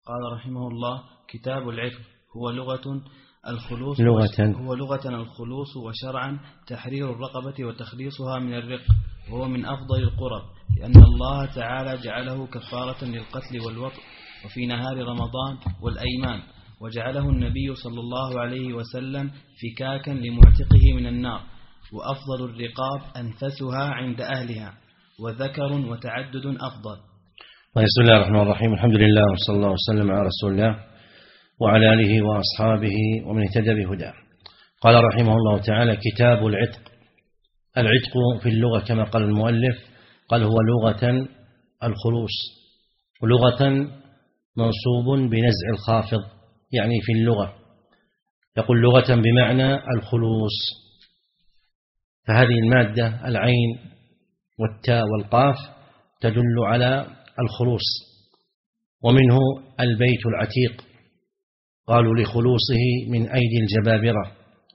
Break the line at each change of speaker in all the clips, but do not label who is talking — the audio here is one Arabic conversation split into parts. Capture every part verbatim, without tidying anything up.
قال رحمه الله: كتاب العتق هو لغة الخلوص
لغة
هو لغة الخلوص، وشرعا تحرير الرقبة وتخليصها من الرق، وهو من أفضل القرب، لأن الله تعالى جعله كفارة للقتل والوطء وفي نهار رمضان والأيمان، وجعله النبي صلى الله عليه وسلم فكاكا لمعتقه من النار، وأفضل الرقاب أنفسها عند أهلها، وذكر وتعدد أفضل.
بسم الله الرحمن الرحيم. الحمد لله وصلى الله وسلم على رسول الله وعلى آله وأصحابه ومن اهتدى بهداه. قال رحمه الله تعالى: كتاب العتق. العتق في اللغة كما قال المؤلف قال هو لغة الخلوص، ولغة منصوب بنزع الخافض، يعني في اللغة يقول لغة بمعنى الخلوص. فهذه المادة العين والتاء والقاف تدل على الخلوص، ومنه البيت العتيق، قالوا لخلوصه من أيدي الجبابرة،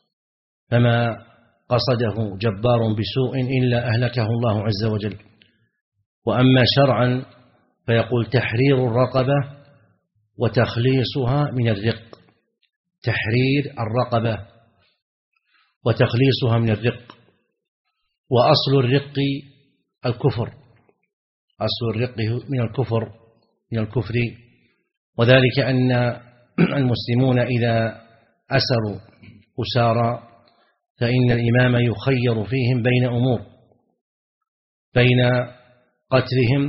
فما قصده جبار بسوء إلا أهلكه الله عز وجل. وأما شرعا فيقول تحرير الرقبة وتخليصها من الرق، تحرير الرقبة وتخليصها من الرق. وأصل الرق الكفر، أصل الرق من الكفر من الكفر وذلك أن المسلمون إذا أسروا أسارى فإن الإمام يخير فيهم بين أمور، بين قتلهم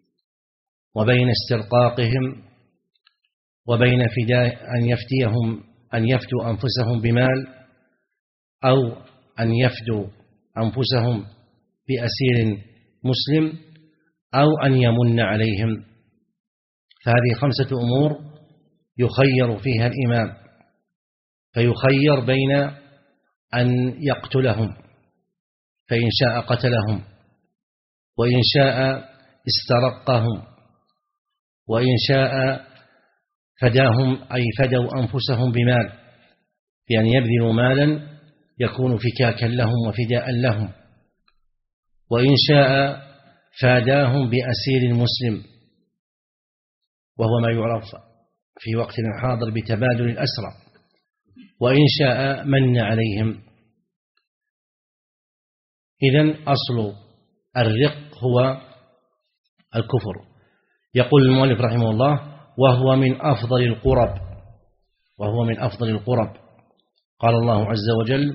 وبين استرقاقهم وبين فداء أن يفتيهم أن يفتوا أنفسهم بمال، أو أن يفدوا أنفسهم بأسير مسلم، أو أن يمن عليهم. فهذه خمسة أمور يخير فيها الإمام، فيخير بين أن يقتلهم فإن شاء قتلهم، وإن شاء استرقهم، وإن شاء فداهم أي فدوا أنفسهم بمال، بأن يبذلوا مالا يكون فكاكا لهم وفداء لهم، وإن شاء فاداهم بأسير مسلم، وهو ما يعرف في وقتنا الحاضر بتبادل الأسرى، وإن شاء من عليهم. إذن أصل الرق هو الكفر. يقول المؤلف رحمه الله: وهو من أفضل القرب، وهو من أفضل القرب. قال الله عز وجل: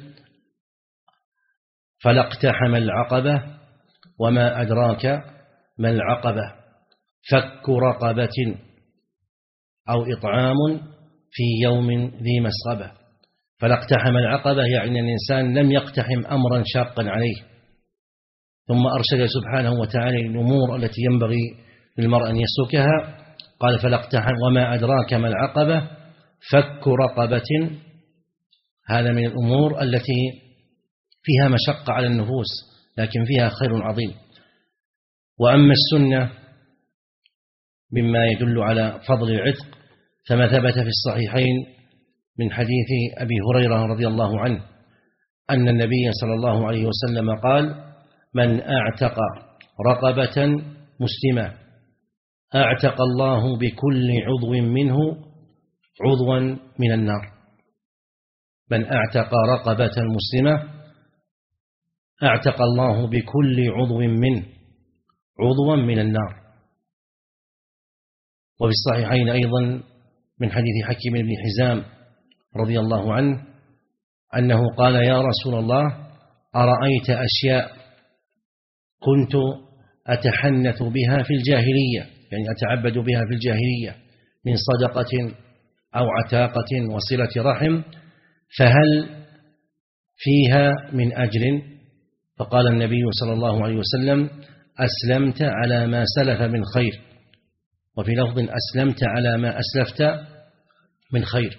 فلا اقتحم العقبة وما أدراك ما العقبة فك رقبة أو إطعام في يوم ذي مسغبة. فلا اقتحم العقبة يعني الإنسان لم يقتحم أمرا شاقا عليه، ثم أرشد سبحانه وتعالى الأمور التي ينبغي للمرء أن يسلكها. قال: فلا اقتحم وما أدراك ما العقبة فك رقبة. هذا من الأمور التي فيها مشقة على النفوس لكن فيها خير عظيم. وأما السنة مما يدل على فضل العتق فما ثبت في الصحيحين من حديث أبي هريرة رضي الله عنه أن النبي صلى الله عليه وسلم قال: من أعتق رقبة مسلمة أعتق الله بكل عضو منه عضوا من النار. من أعتق رقبة مسلمة أعتق الله بكل عضو منه عضوا من النار. وفي الصحيحين أيضا من حديث حكيم بن حزام رضي الله عنه أنه قال: يا رسول الله أرأيت أشياء كنت أتحنث بها في الجاهلية، يعني أتعبد بها في الجاهلية، من صدقة أو عتاقة وصلة رحم، فهل فيها من أجر؟ فقال النبي صلى الله عليه وسلم: أسلمت على ما سلف من خير، وفي لفظ أسلمت على ما أسلفت من خير.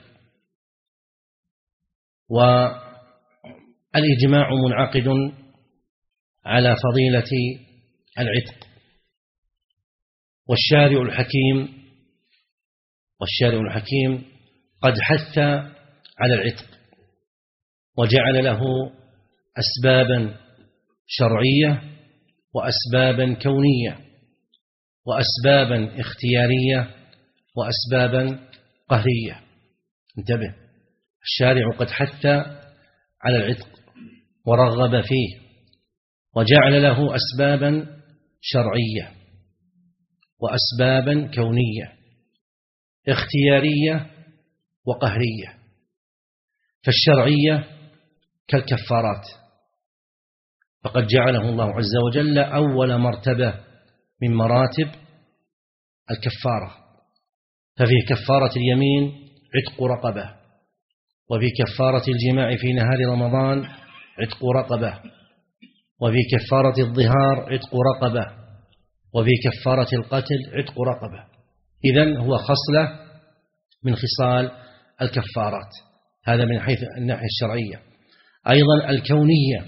والإجماع منعقد على فضيلة العتق، والشارع الحكيم والشارع الحكيم قد حث على العتق وجعل له أسبابا شرعية وأسبابا كونية وأسبابا اختيارية وأسبابا قهرية. انتبه، الشارع قد حث على العتق ورغب فيه وجعل له أسبابا شرعية وأسبابا كونية اختيارية وقهرية. فالشرعية كالكفارات، فقد جعله الله عز وجل أول مرتبة من مراتب الكفارة، ففي كفارة اليمين عتق رقبة، وفي كفارة الجماع في نهار رمضان عتق رقبة، وفي كفارة الظهار عتق رقبة، وفي كفارة القتل عتق رقبة. إذن هو خصلة من خصال الكفارات. هذا من حيث الناحية الشرعية. أيضا الكونية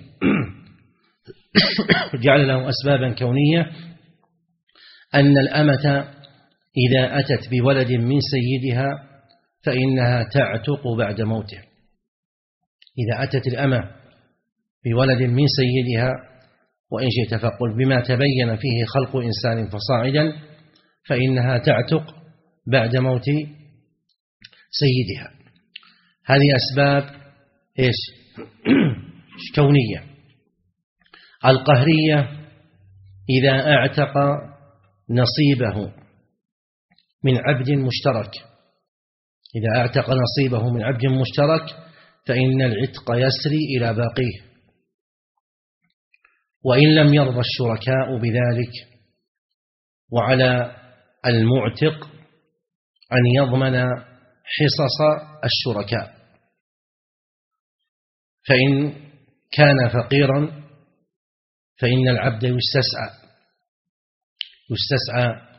جعل له أسبابا كونية، أن الأمة إذا أتت بولد من سيدها فإنها تعتق بعد موته. إذا أتت الأمة بولد من سيدها، وإن شئت فقل بما تبين فيه خلق إنسان فصاعدا، فإنها تعتق بعد موت سيدها. هذه أسباب إيش؟ كونية. القهرية إذا أعتق نصيبه من عبد مشترك، إذا أعتق نصيبه من عبد مشترك فإن العتق يسري إلى باقيه، وإن لم يرضى الشركاء بذلك. وعلى المعتق أن يضمن حصص الشركاء، فإن كان فقيرا فإن العبد يستسعى يستسعى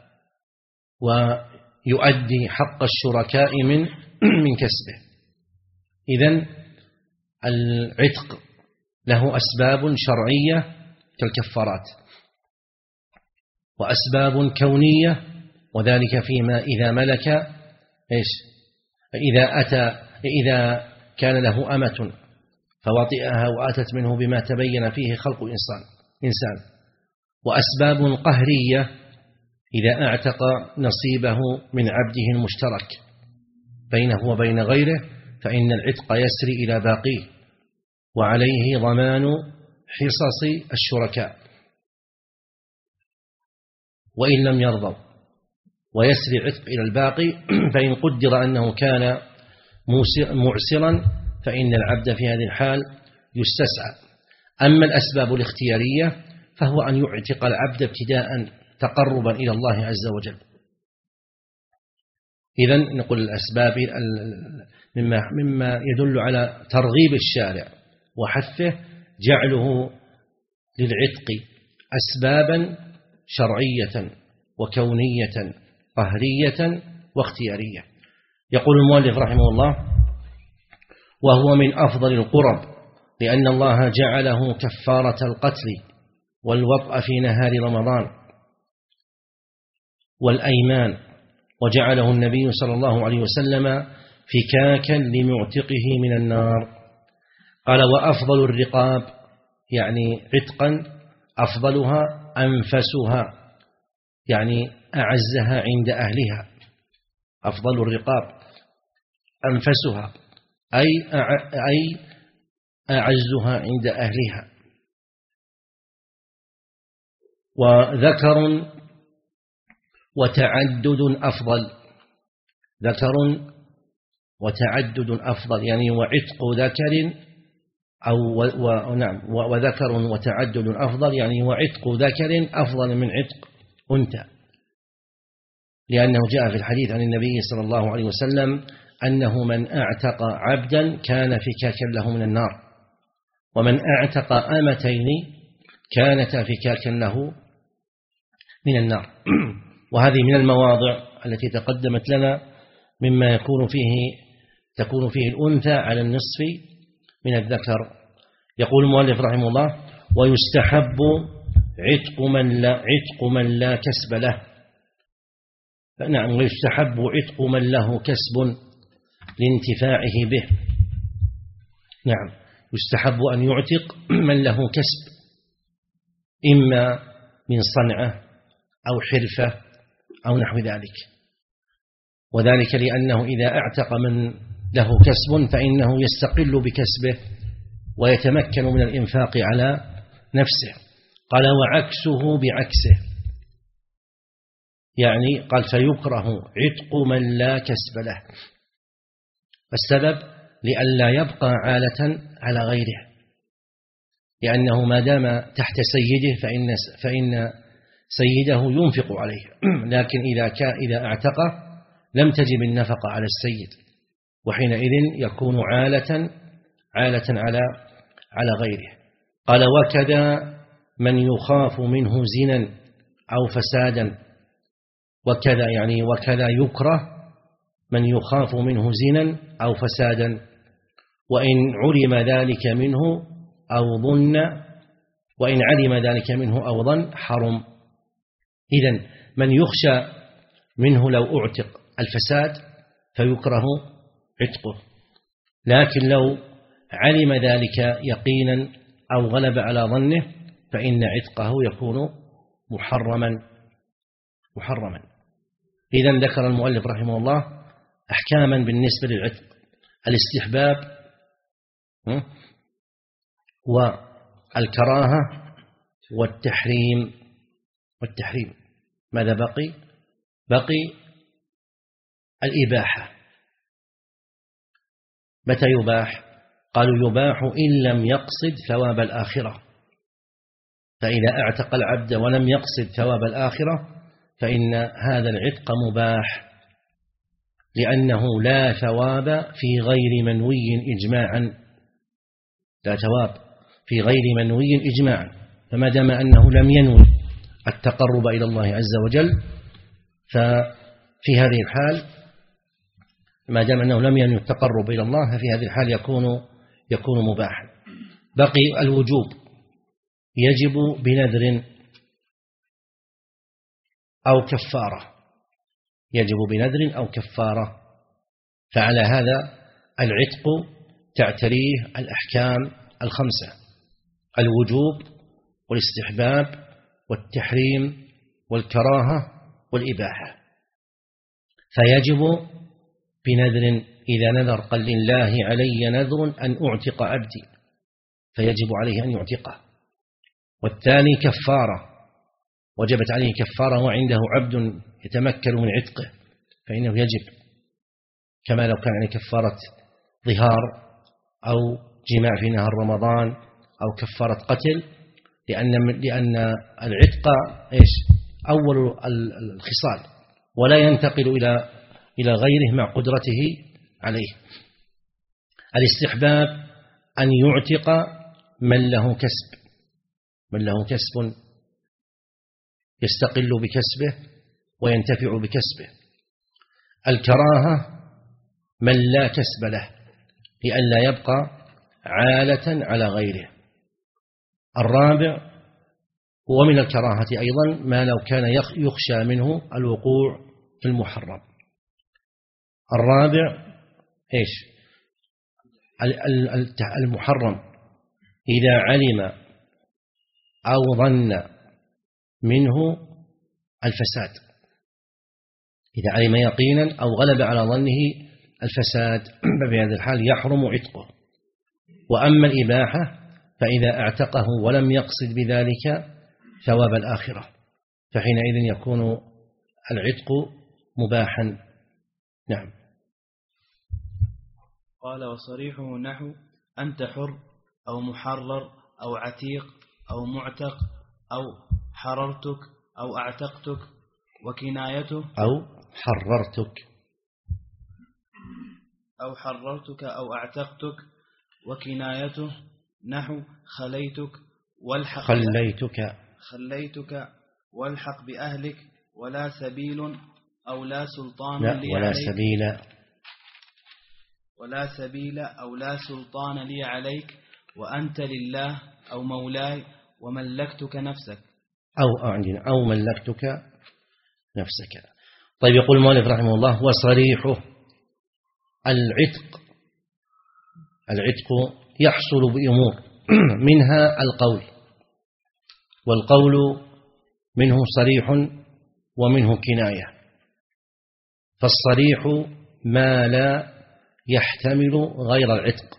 ويؤدي حق الشركاء من من كسبه. إذن العتق له أسباب شرعية كالكفارات، وأسباب كونية، وذلك فيما إذا ملك إيش؟ إذا أتى إذا كان له أمة فوطئها وأتت منه بما تبين فيه خلق إنسان إنسان وأسباب قهرية إذا أعتق نصيبه من عبده المشترك بينه وبين غيره فإن العتق يسري إلى باقيه، وعليه ضمان حصص الشركاء وإن لم يرضوا، ويسري عتق إلى الباقي. فإن قدر أنه كان معسرا فإن العبد في هذه الحال يستسعى. أما الأسباب الاختيارية فهو أن يعتق العبد ابتداء تقربا إلى الله عز وجل. إذن نقول الأسباب مما, مما يدل على ترغيب الشارع وحثه جعله للعتق أسبابا شرعية وكونية قهرية واختيارية. يقول المؤلف رحمه الله: وهو من أفضل القرب لأن الله جعله كفارة القتل والوطأ في نهار رمضان والأيمان، وجعله النبي صلى الله عليه وسلم فكاكا لمعتقه من النار. قال: وأفضل الرقاب يعني عتقا أفضلها أنفسها يعني أعزها عند أهلها. أفضل الرقاب أنفسها أي أي أعزها عند أهلها. وذكر وتعدد أفضل، ذكر وتعدد أفضل يعني وعتق ذكر أو ونعم وذكر وتعدد أفضل يعني وعتق ذكر أفضل من عتق أنثى، لأنه جاء في الحديث عن النبي صلى الله عليه وسلم أنه من أعتق عبدا كان فكاكا له من النار، ومن أعتق أمتين كانتا فكاكا له من النار. وهذه من المواضع التي تقدمت لنا مما يكون فيه تكون فيه الأنثى على النصف من الذكر. يقول المؤلف رحمه الله: ويستحب عتق من لا عتق من لا كسب له. نعم، ويستحب عتق من له كسب لانتفاعه به. نعم، يستحب أن يعتق من له كسب، إما من صنعة أو حرفة أو نحو ذلك. وذلك لأنه إذا اعتق من له كسب فإنه يستقل بكسبه ويتمكن من الإنفاق على نفسه. قال وعكسه بعكسه، يعني قال فيكره عتق من لا كسب له. السبب لئلا يبقى عالة على غيره، لأنه ما دام تحت سيده فإن فإن سيده ينفق عليه، لكن إذا كان إذا اعتقه لم تجب النفقة على السيد، وحينئذ يكون عالة عالة على على غيره. قال وكذا من يخاف منه زنا أو فسادا، وكذا يعني وكذا يكره من يخاف منه زنا أو فسادا، وإن علم ذلك منه أو ظن وإن علم ذلك منه أو ظن حرم. إذن من يخشى منه لو أعتق الفساد فيكره عتقه، لكن لو علم ذلك يقينا أو غلب على ظنه فإن عتقه يكون محرما محرما. إذن ذكر المؤلف رحمه الله أحكاما بالنسبة للعتق: الاستحباب والكراهة والتحريم. والتحريم ماذا بقي؟ بقي الإباحة. متى يباح؟ قالوا يباح إن لم يقصد ثواب الآخرة، فإذا اعتق العبد ولم يقصد ثواب الآخرة فإن هذا العتق مباح، لأنه لا ثواب في غير منوي إجماعا، لا ثواب في غير منوي إجماعا. فما دام أنه لم ينوي التقرب إلى الله عز وجل ففي هذه الحال ما دام أنه لم ينوي التقرب إلى الله ففي هذه الحال يكون يكون مباحا. بقي الوجوب، يجب بنذر أو كفارة، يجب بنذر أو كفارة. فعلى هذا العتق تعتريه الأحكام الخمسة: الوجوب والاستحباب والتحريم والكراهة والإباحة. فيجب بنذر، إذا نذر قال لله علي نذر أن أعتق عبدي فيجب عليه أن يعتقه. والثاني كفارة، وجبت عليه كفارة وعنده عبد يتمكن من عتقه فإنه يجب، كما لو كان عليه كفارة ظهار أو جماع في نهار رمضان أو كفارة قتل، لأن لأن العتق إيش؟ أول الخصال، ولا ينتقل إلى إلى غيره مع قدرته عليه. الاستحباب أن يعتق من له كسب، من له كسب يستقل بكسبه وينتفع بكسبه. الكراهة من لا كسب له، لئلا يبقى عالة على غيره. الرابع ومن الكراهة أيضا ما لو كان يخشى منه الوقوع في المحرم. الرابع إيش؟ المحرم إذا علم أو ظن منه الفساد، إذا علم يقينا أو غلب على ظنه الفساد ففي هذه الحال يحرم عتقه. وأما الإباحة فإذا اعتقه ولم يقصد بذلك ثواب الآخرة فحينئذ يكون العتق مباحا. نعم.
قال وصريحه نحو أنت حر أو محرر أو عتيق أو معتق أو حررتك أو أعتقتك. وكنايته
أو حررتك
أو حررتك أو أعتقتك. وكنايته نحو خليتك والحق
خليتك
خليتك والحق بأهلك ولا سبيل أو لا سلطان
لا
لي
ولا
عليك
سبيل
ولا سبيل أو لا سلطان لي عليك وأنت لله أو مولاي وملكتك نفسك
أو عندنا أو ملكتك نفسك. طيب يقول المؤلف رحمه الله وصريحه العتق. العتق يحصل بأمور منها القول، والقول منه صريح ومنه كناية. فالصريح ما لا يحتمل غير العتق،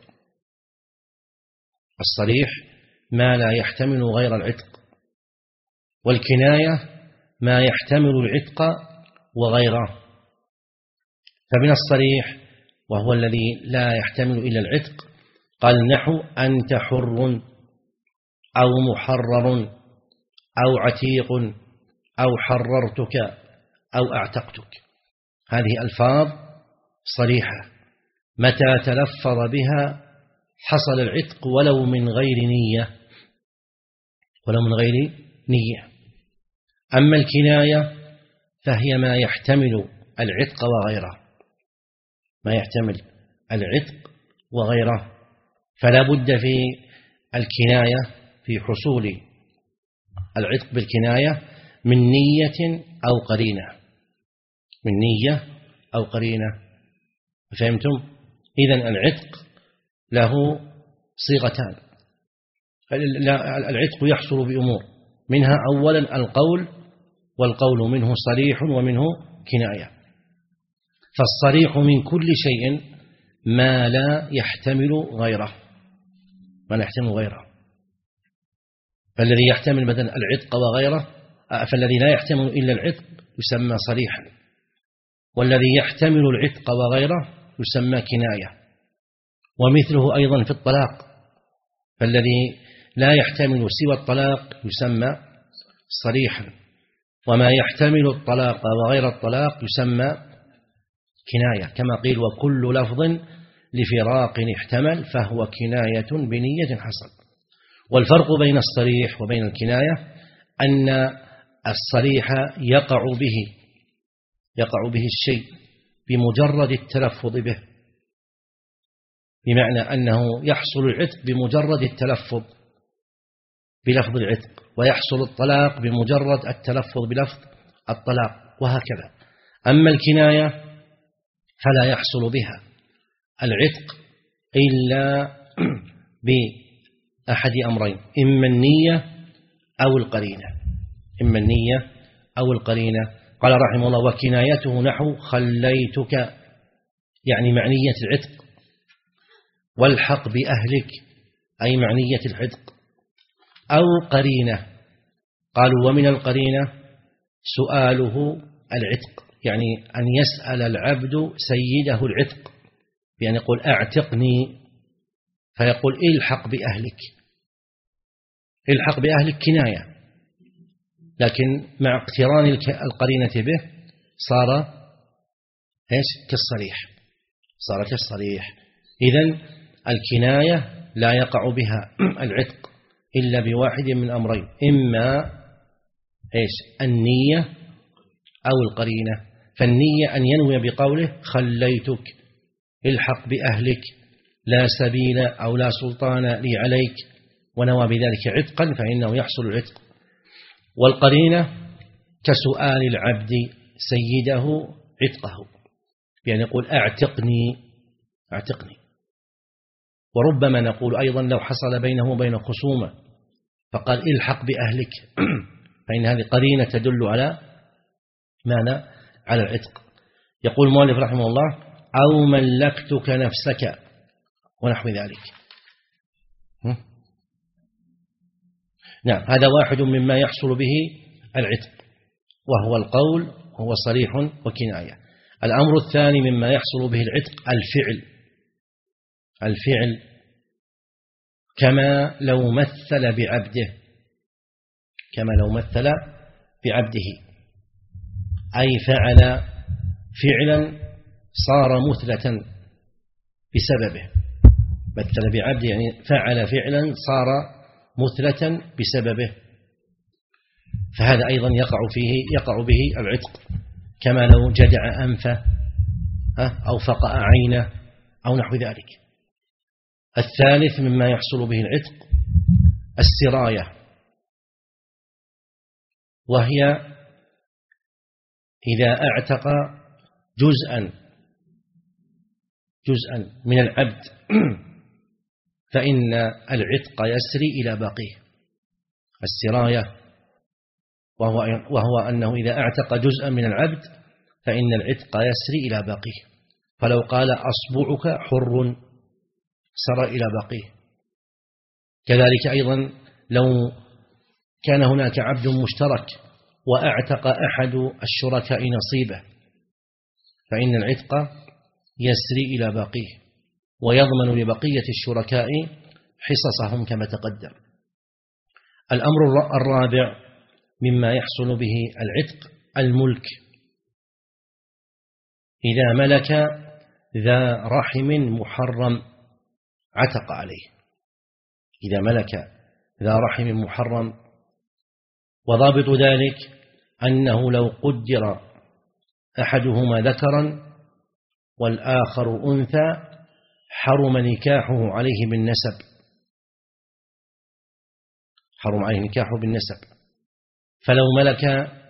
الصريح ما لا يحتمل غير العتق، والكناية ما يحتمل العتق وغيره. فمن الصريح وهو الذي لا يحتمل إلا العتق قال نحو أنت حر أو محرر أو عتيق أو حررتك أو أعتقتك. هذه ألفاظ صريحة متى تلفظ بها حصل العتق ولو من غير نية، ولو من غير نية. أما الكناية فهي ما يحتمل العتق وغيره، ما يحتمل العتق وغيره، فلا بد في الكناية في حصول العتق بالكناية من نية أو قرينة، من نية أو قرينة. فهمتم؟ إذن العتق له صيغتان. العتق يحصل بأمور، منها أولا القول، والقول منه صريح ومنه كناية. فالصريح من كل شيء ما لا يحتمل غيره، ما لا يحتمل غيره. فالذي يحتمل مثلا العتق وغيره، فالذي لا يحتمل إلا العتق يسمى صريحا، والذي يحتمل العتق وغيره يسمى كناية. ومثله أيضا في الطلاق، فالذي لا يحتمل سوى الطلاق يسمى صريحا، وما يحتمل الطلاق وغير الطلاق يسمى كناية، كما قيل وكل لفظ لفراق احتمل فهو كناية بنية حصل. والفرق بين الصريح وبين الكناية أن الصريح يقع به يقع به الشيء بمجرد التلفظ به، بمعنى أنه يحصل العتق بمجرد التلفظ بلفظ العتق، ويحصل الطلاق بمجرد التلفظ بلفظ الطلاق، وهكذا. أما الكناية فلا يحصل بها العتق إلا بأحد أمرين، إما النية أو القرينة، إما النية أو القرينة. قال رحمه الله وكنايته نحو خليتك، يعني معنية العتق، والحق بأهلك أي معنية العتق، أو قرينة. قالوا ومن القرينة سؤاله العتق، يعني أن يسأل العبد سيده العتق، بأن يقول أعتقني، فيقول إلحق بأهلك. إلحق بأهلك كناية، لكن مع اقتران القرينة به صار إيش كالصريح، صار كالصريح. إذن الكناية لا يقع بها العتق إلا بواحد من أمرين، إما إيش النية أو القرينة. فالنية أن ينوي بقوله خليتك، الحق بأهلك، لا سبيل أو لا سلطان لي عليك، ونوى بذلك عتقا فإنه يحصل العتق. والقرينة كسؤال العبد سيده عتقه، يعني يقول أعتقني أعتقني. وربما نقول أيضا لو حصل بينه وبين خصومة فقال الحق بأهلك فإن هذه قرينة تدل على ماذا؟ على العتق. يقول المؤلف رحمه الله أو ملكتك نفسك ونحو ذلك. نعم، هذا واحد مما يحصل به العتق، وهو القول، وهو صريح وكناية. الأمر الثاني مما يحصل به العتق الفعل، الفعل كما لو مثل بعبده، كما لو مثل بعبده، أي فعل فعلا صار مثلة بسببه. مثل بعبده يعني فعل فعلا صار مثلة بسببه، فهذا أيضا يقع فيه يقع به العتق، كما لو جدع أنفه أو فقأ عينه أو نحو ذلك. الثالث مما يحصل به العتق السراية، وهي إذا اعتق جزءا جزءا من العبد فإن العتق يسري إلى باقيه. السراية وهو, وهو أنه إذا اعتق جزءا من العبد فإن العتق يسري إلى باقيه. فلو قال أصبعك حر سر إلى باقيه. كذلك أيضا لو كان هناك عبد مشترك وأعتق أحد الشركاء نصيبه فإن العتق يسري إلى باقيه ويضمن لبقية الشركاء حصصهم كما تقدم. الأمر الرابع مما يحصل به العتق الملك. إذا ملك ذا رحم محرم عتق عليه. إذا ملك ذا رحم محرم، وضابط ذلك أنه لو قدر أحدهما ذكرا والآخر أنثى حرم نكاحه عليه بالنسب، حرم عليه نكاحه بالنسب. فلو ملك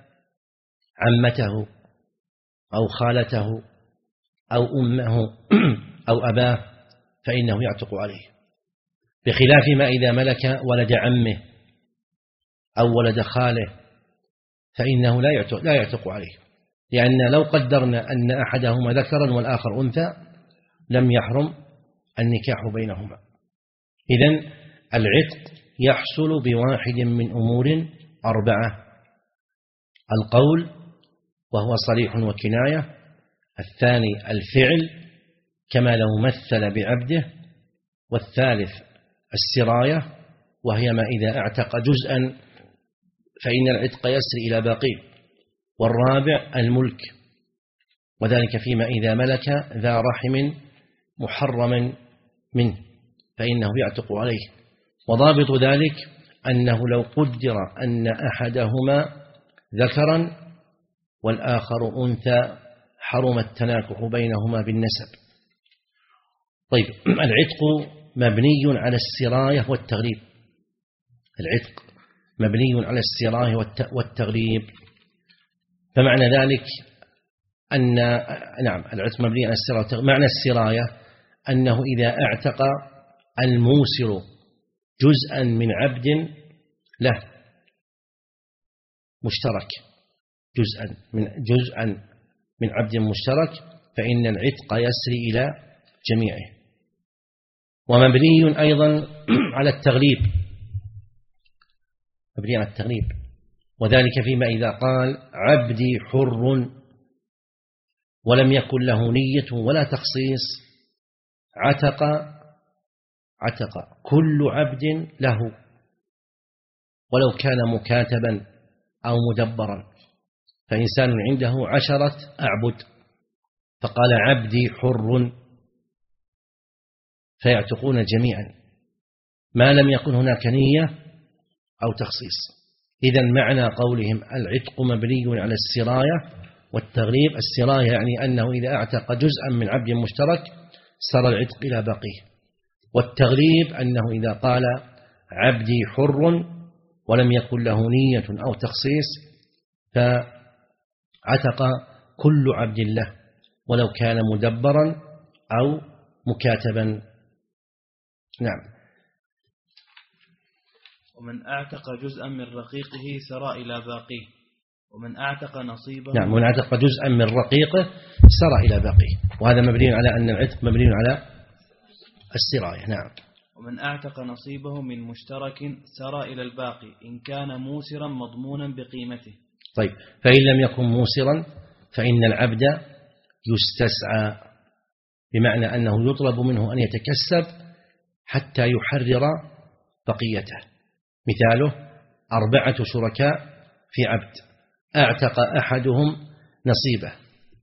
عمته أو خالته أو أمه أو أباه فإنه يعتق عليه، بخلاف ما إذا ملك ولد عمه أو ولد خاله فإنه لا يعتق, لا يعتق عليه، لأن لو قدرنا أن أحدهما ذكرا والآخر أنثى لم يحرم النكاح بينهما. إذن العتق يحصل بواحد من أمور أربعة: القول وهو صريح وكناية، الثاني الفعل كما لو مثل بعبده، والثالث السراية وهي ما إذا اعتق جزءا فإن العتق يسري إلى باقيه، والرابع الملك وذلك فيما إذا ملك ذا رحم محرم منه فإنه يعتق عليه. وضابط ذلك أنه لو قدر أن أحدهما ذكرا والآخر أنثى حرم التناكح بينهما بالنسب. طيب، العتق مبني على السراية والتغليب. العتق مبني على السراية والتغليب، فمعنى ذلك أن نعم العتق مبني على السراية والتغليب. معنى السراية أنه إذا اعتق الموسر جزءا من عبد له مشترك، جزءا من جزءا من عبد مشترك فإن العتق يسري إلى جميعه. ومبني أيضا على التغليب، مبني على التغليب وذلك فيما إذا قال عبدي حر ولم يكن له نية ولا تخصيص عتق عتق كل عبد له ولو كان مكاتبا أو مدبرا. فإنسان عنده عشرة أعبد فقال عبدي حر فيعتقون جميعا ما لم يكن هناك نية أو تخصيص. إذن معنى قولهم العتق مبني على السراية والتغليب، السراية يعني أنه إذا اعتق جزءا من عبد مشترك سر العتق إلى باقيه، والتغليب أنه إذا قال عبدي حر ولم يكن له نية أو تخصيص فعتق كل عبد له ولو كان مدبرا أو مكاتبا. نعم.
ومن أعتق جزءا من رقيقه سرى إلى باقيه، ومن أعتق نصيبه
نعم ومن أعتق جزءا من رقيقه سرى إلى باقيه، وهذا مبني على أن العتق مبني على السراية. نعم.
ومن أعتق نصيبه من مشترك سرى إلى الباقي إن كان موسرا مضمونا بقيمته.
طيب، فإن لم يكن موسرا فإن العبد يستسعى، بمعنى أنه يطلب منه أن يتكسب حتى يحرر بقيته. مثاله أربعة شركاء في عبد أعتق أحدهم نصيبه،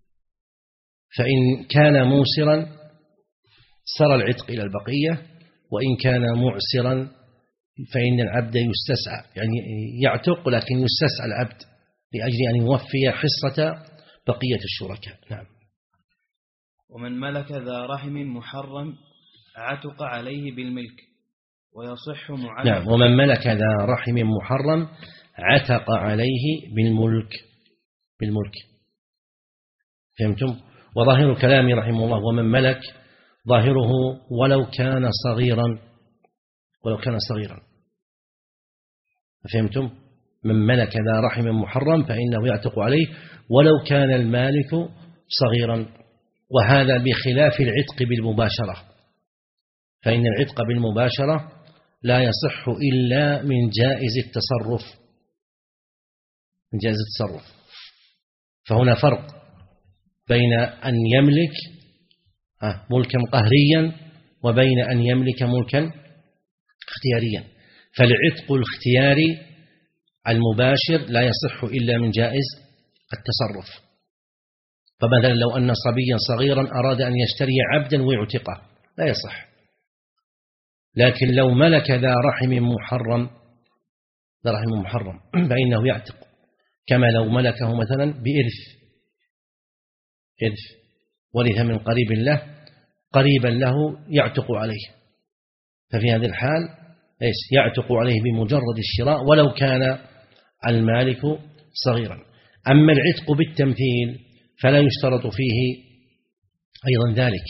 فإن كان موسرا سر العتق إلى البقية، وإن كان معسرا فإن العبد يستسعى، يعني يعتق لكن يستسعى العبد لأجل أن يوفي حصة بقية الشركاء. نعم.
ومن ملك ذا رحم محرم عتق عليه بالملك ويصح معلق.
نعم. ومن ملك ذا رحم محرم عتق عليه بالملك بالملك فهمتم؟ وظاهر كلامي رحمه الله ومن ملك ظاهره ولو كان صغيرا، ولو كان صغيرا. فهمتم؟ من ملك ذا رحم محرم فإنه يعتق عليه ولو كان المالك صغيرا. وهذا بخلاف العتق بالمباشرة، فإن العتق بالمباشرة لا يصح إلا من جائز التصرف، من جائز التصرف. فهنا فرق بين أن يملك ملكا قهريا وبين أن يملك ملكا اختياريا. فالعتق الاختياري المباشر لا يصح إلا من جائز التصرف. فمثلا لو أن صبيا صغيرا أراد أن يشتري عبدا ويعتقه لا يصح. لكن لو ملك ذا رحم محرم ذا رحم محرم فإنه يعتق، كما لو ملكه مثلا بإرث، إرث ورث من قريب له قريبا له يعتق عليه، ففي هذه الحال إيش يعتق عليه بمجرد الشراء ولو كان المالك صغيرا. أما العتق بالتمثيل فلا يشترط فيه أيضا ذلك،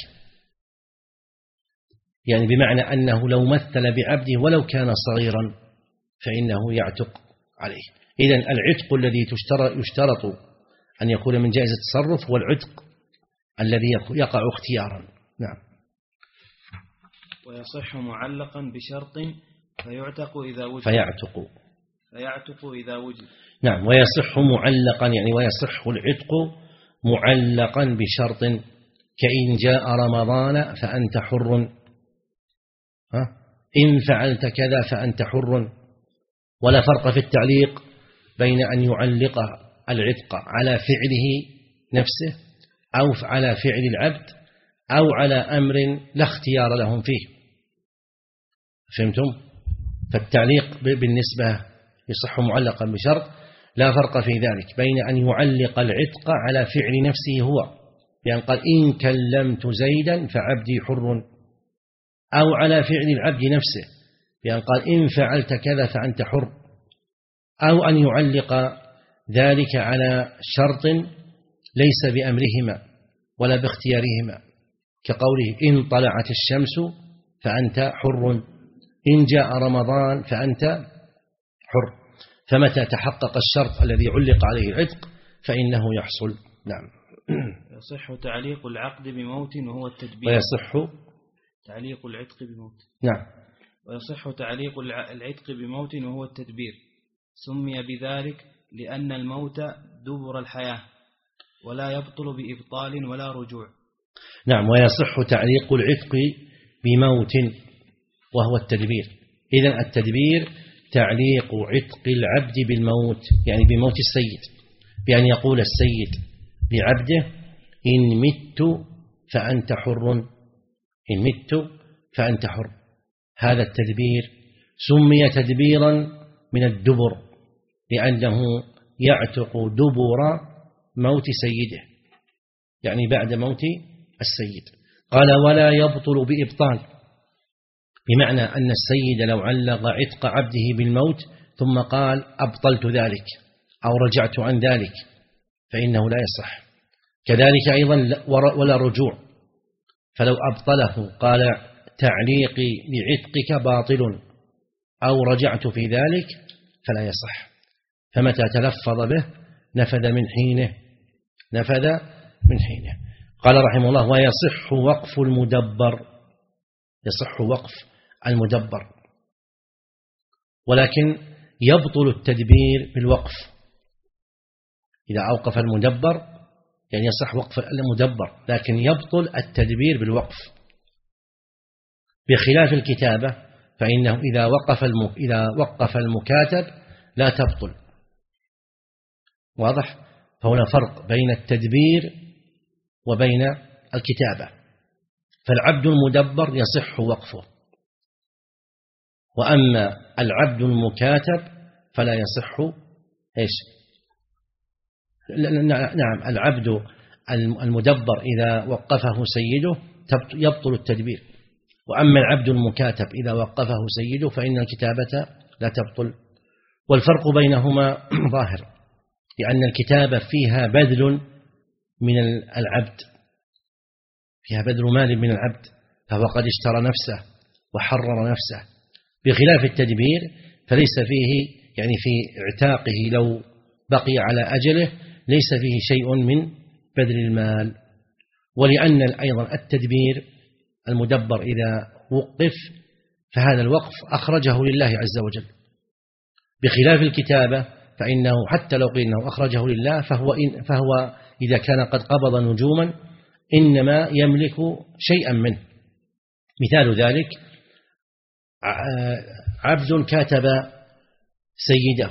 يعني بمعنى أنه لو مثل بعبده ولو كان صغيرا فإنه يعتق عليه. إذن العتق الذي يشترط أن يكون من جائز التصرف والعتق الذي يقع اختيارا. نعم.
ويصح معلقا بشرط فيعتق إذا وجد
فيعتق
فيعتق إذا وجد.
نعم. ويصح معلقا يعني ويصح العتق معلقا بشرط كإن جاء رمضان فأنت حر، ها؟ إن فعلت كذا فأنت حر. ولا فرق في التعليق بين أن يعلق العتق على فعله نفسه أو على فعل العبد أو على أمر لا اختيار لهم فيه. فهمتم؟ فالتعليق بالنسبة يصح معلقا بشرط، لا فرق في ذلك بين أن يعلق العتق على فعل نفسه هو، بأن قال إن كلمت زيدا فعبدي حر، أو على فعل العبد نفسه بأن قال إن فعلت كذا فأنت حر، أو أن يعلق ذلك على شرط ليس بأمرهما ولا باختيارهما، كقوله إن طلعت الشمس فأنت حر، إن جاء رمضان فأنت حر. فمتى تحقق الشرط الذي علق عليه العتق فإنه يحصل. نعم.
يصح تعليق العقد بموت وهو التدبير.
ويصح
تعليق العتق بموت.
نعم.
ويصح تعليق العتق بموت وهو التدبير، سمي بذلك لأن الموت دبر الحياة ولا يبطل بإبطال ولا رجوع.
نعم. ويصح تعليق العتق بموت وهو التدبير. إذن التدبير تعليق عتق العبد بالموت، يعني بموت السيد، بأن يقول السيد لعبده إن مت فأنت حر، إن مت فأنت حر. هذا التدبير سمي تدبيرا من الدبر لأنه يعتق دبر موت سيده، يعني بعد موت السيد. قال ولا يبطل بإبطال، بمعنى أن السيد لو علق عتق عبده بالموت ثم قال أبطلت ذلك أو رجعت عن ذلك فإنه لا يصح. كذلك أيضا ولا رجوع، فلو أبطله قال تعليقي لعتقك باطل أو رجعت في ذلك فلا يصح. فمتى تلفظ به نفذ من حينه، نفذ من حينه. قال رحمه الله ويصح وقف المدبر، يصح وقف المدبر، ولكن يبطل التدبير بالوقف. إذا أوقف المدبر يعني يصح وقف المدبر، لكن يبطل التدبير بالوقف، بخلاف الكتابة فإنه إذا وقف إذا وقف المكاتب لا تبطل. واضح؟ فهنا فرق بين التدبير وبين الكتابة. فالعبد المدبر يصح وقفه، وأما العبد المكاتب فلا يصح إيش؟ نعم، العبد المدبر إذا وقفه سيده يبطل التدبير، وأما العبد المكاتب إذا وقفه سيده فإن الكتابة لا تبطل. والفرق بينهما ظاهر، لأن الكتابة فيها بذل من العبد، فيها بذل مال من العبد، فهو قد اشترى نفسه وحرر نفسه، بخلاف التدبير فليس فيه يعني في اعتاقه لو بقي على أجله ليس فيه شيء من بذل المال. ولأن أيضا التدبير المدبر إذا وقف فهذا الوقف أخرجه لله عز وجل، بخلاف الكتابة فإنه حتى لو قيل أنه أخرجه لله فهو, إن فهو إذا كان قد قبض نجوما إنما يملك شيئا منه. مثال ذلك عبد كاتب سيده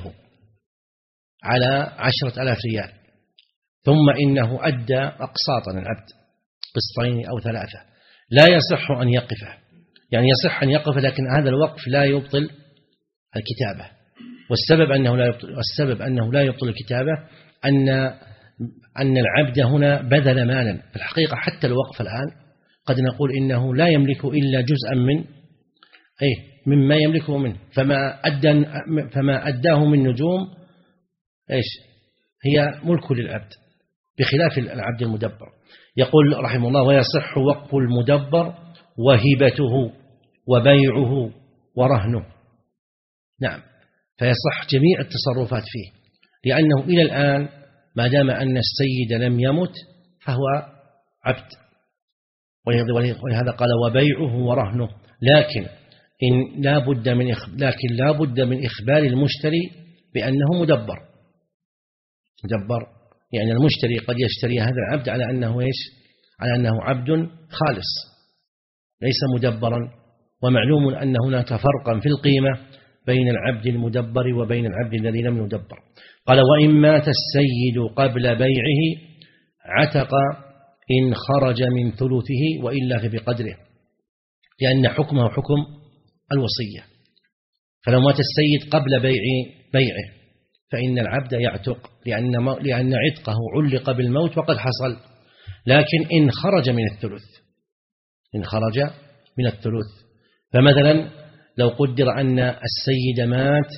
على عشرة آلاف ريال، ثم إنه أدى أقساطا العبد قسطين أو ثلاثة، لا يصح أن يقفه، يعني يصح أن يقف لكن هذا الوقف لا يبطل الكتابة. والسبب أنه لا يبطل, والسبب أنه لا يبطل الكتابة أن أن العبد هنا بذل مالا. في الحقيقة حتى الوقف الآن قد نقول إنه لا يملك إلا جزءا من أي مما يملكه منه، فما أدى فما أداه من نجوم إيش هي ملك للعبد، بخلاف العبد المدبر. يقول رحمه الله: ويصح وقف المدبر وهبته وبيعه ورهنه. نعم، فيصح جميع التصرفات فيه، لأنه إلى الآن ما دام أن السيد لم يمت فهو عبد، ولهذا قال وبيعه ورهنه. لكن إن لا بد من لكن لا بد من إخبار المشتري بأنه مدبر. مدبر يعني المشتري قد يشتري هذا العبد على أنه إيش؟ على أنه عبد خالص ليس مدبرا. ومعلوم أن هناك فرقا في القيمة بين العبد المدبر وبين العبد الذي لم يدبر. قال: وإن مات السيد قبل بيعه عتق إن خرج من ثلثه وإلا فبقدره، لأن حكمه حكم الوصية. فلو مات السيد قبل بيع بيعه فإن العبد يعتق، لأن لأن عتقه علق بالموت وقد حصل. لكن إن خرج من الثلث إن خرج من الثلث فمثلا لو قدر أن السيد مات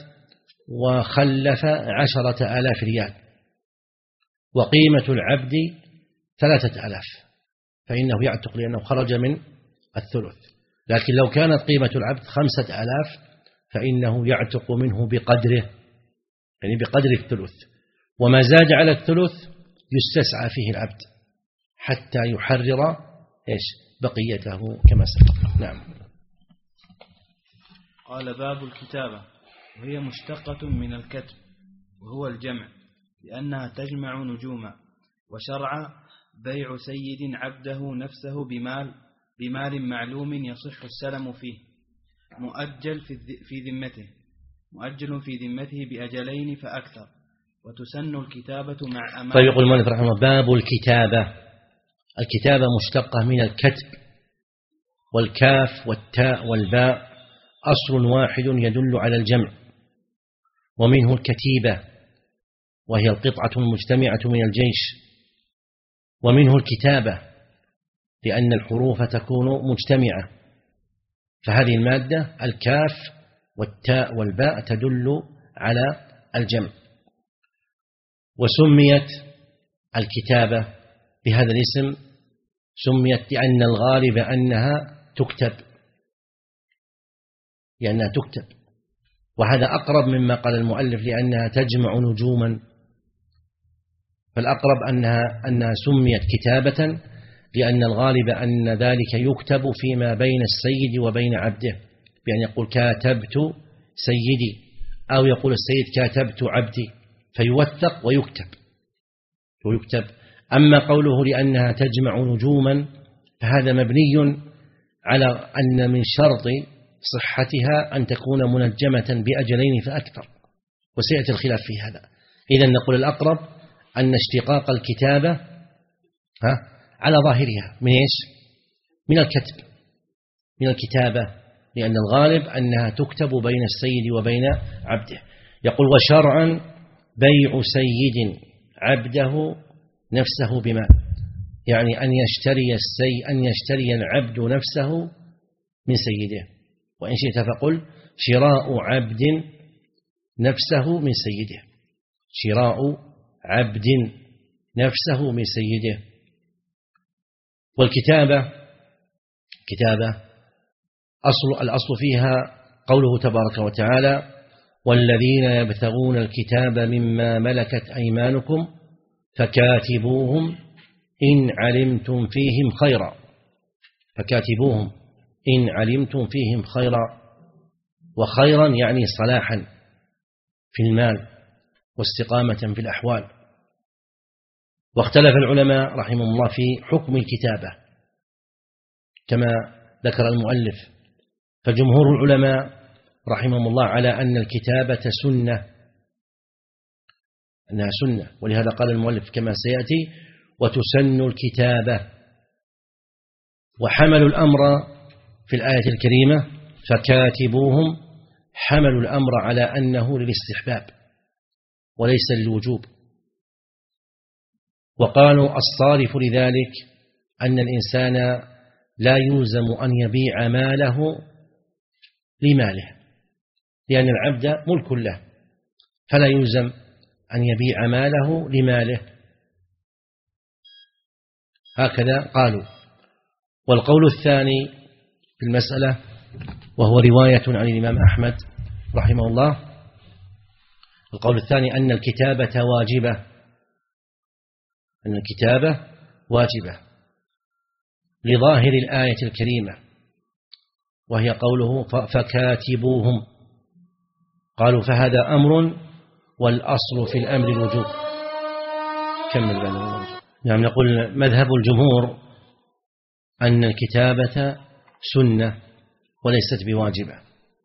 وخلف عشرة آلاف ريال وقيمة العبد ثلاثة آلاف فإنه يعتق لأنه خرج من الثلث. لكن لو كانت قيمة العبد خمسة آلاف فإنه يعتق منه بقدره، يعني بقدر الثلث، وما زاد على الثلث يستسعى فيه العبد حتى يحرر إيش بقيته كما سبق. نعم.
قال: باب الكتابة، وهي مشتقة من الكتب وهو الجمع، لأنها تجمع نجوما. وشرع بيع سيد عبده نفسه بمال بمال معلوم يصح السلم فيه، مؤجل في ذمته مؤجل في ذمته بأجلين فأكثر، وتسن الكتابة مع أمان.
طيب، يقول المؤلف رحمه الله: باب الكتابة. الكتابة مشتقة من الكتب، والكاف والتاء والباء أصل واحد يدل على الجمع، ومنه الكتيبة وهي القطعة المجتمعة من الجيش، ومنه الكتابة لأن الحروف تكون مجتمعة. فهذه المادة الكاف والتاء والباء تدل على الجمع. وسميت الكتابة بهذا الاسم سميت لأن الغالب أنها تكتب لأنها تكتب وهذا أقرب مما قال المؤلف لأنها تجمع نجوما. فالأقرب أنها أنها سميت كتابة لأن الغالب أن ذلك يكتب فيما بين السيد وبين عبده، بأن يقول كاتبت سيدي، أو يقول السيد كاتبت عبدي، فيوثق ويكتب ويكتب. أما قوله لأنها تجمع نجوما فهذا مبني على أن من شرط صحتها أن تكون منجمة بأجلين فأكثر، وسيأتي الخلاف في هذا. إذن نقول الأقرب أن اشتقاق الكتابة ها على ظاهرها من إيش؟ من الكتب، من الكتابة، لأن الغالب أنها تكتب بين السيد وبين عبده. يقول: وشرعا بيع سيد عبده نفسه بمال، يعني أن يشتري السي أن يشتري العبد نفسه من سيده. وإن شئت فقل شراء عبد نفسه من سيده، شراء عبد نفسه من سيده. والكتابة كتابة أصل الأصل فيها قوله تبارك وتعالى: والذين يبتغون الكتاب مما ملكت أيمانكم فكاتبوهم إن علمتم فيهم خيرا فكاتبوهم إن علمتم فيهم خيرا وخيرا يعني صلاحا في المال واستقامة في الأحوال. واختلف العلماء رحمهم الله في حكم الكتابة كما ذكر المؤلف، فجمهور العلماء رحمهم الله على أن الكتابة سنة أنها سنة، ولهذا قال المؤلف كما سيأتي وتسن الكتابة. وحملوا الأمر في الآية الكريمة فكاتبوهم، حملوا الأمر على أنه للاستحباب وليس للوجوب، وقالوا الصارف لذلك أن الإنسان لا يلزم أن يبيع ماله لماله، لأن العبد ملك له فلا يلزم أن يبيع ماله لماله، هكذا قالوا. والقول الثاني في المسألة وهو رواية عن الإمام أحمد رحمه الله، القول الثاني أن الكتابة واجبة أن الكتابة واجبة لظاهر الآية الكريمة، وهي قوله فكاتبوهم. قالوا فهذا أمر والأصل في الأمر الوجوب. كمل بأنه نعم. نقول مذهب الجمهور أن الكتابة سنة وليست بواجبة،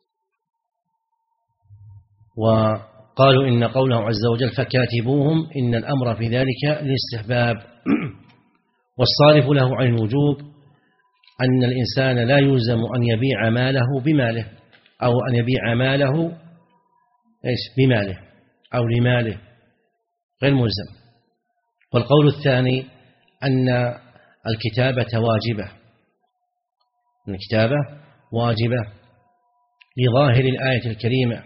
وقالوا إن قوله عز وجل فكاتبوهم إن الأمر في ذلك للاستحباب، والصارف له عن الوجوب أن الإنسان لا يلزم أن يبيع ماله بماله أو أن يبيع ماله إيش بماله أو لماله، غير ملزم. والقول الثاني أن الكتابة واجبة أن الكتابة واجبة لظاهر الآية الكريمة،